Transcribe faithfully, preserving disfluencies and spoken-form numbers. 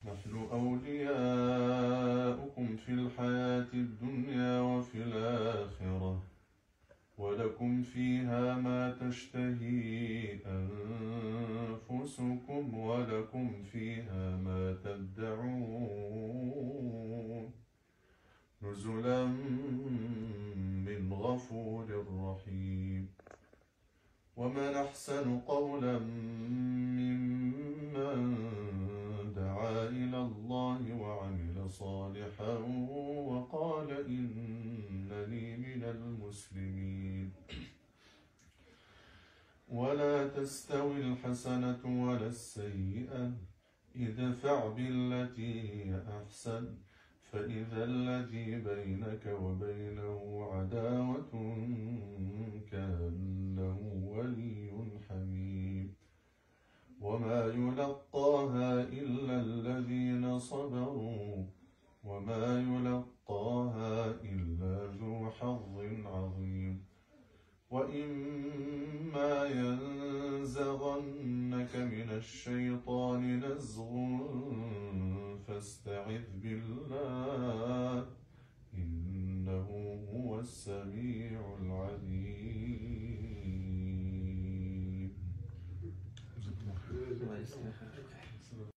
نحن أولياؤكم في الحياة الدنيا وفي الآخرة ولكم فيها ما تشتهي أنفسكم ولكم فيها ما تدعون نزلا من غفور رحيم. ومن أحسن قولا ممن دعا إلى الله وعمل صالحا وقال إنني من المسلمين. ولا تستوي الحسنة ولا السيئة ادفع بالتي هي أحسن فإذا الذي بينك وبينه عداوة كأنه ولي حميم. وما يلقاها إلا الذين صبروا وما يلقاها إلا ذو حظ عظيم. وإما ينزغنك من الشيطان نزغ فاستعذ بالله إنه هو السميع العليم.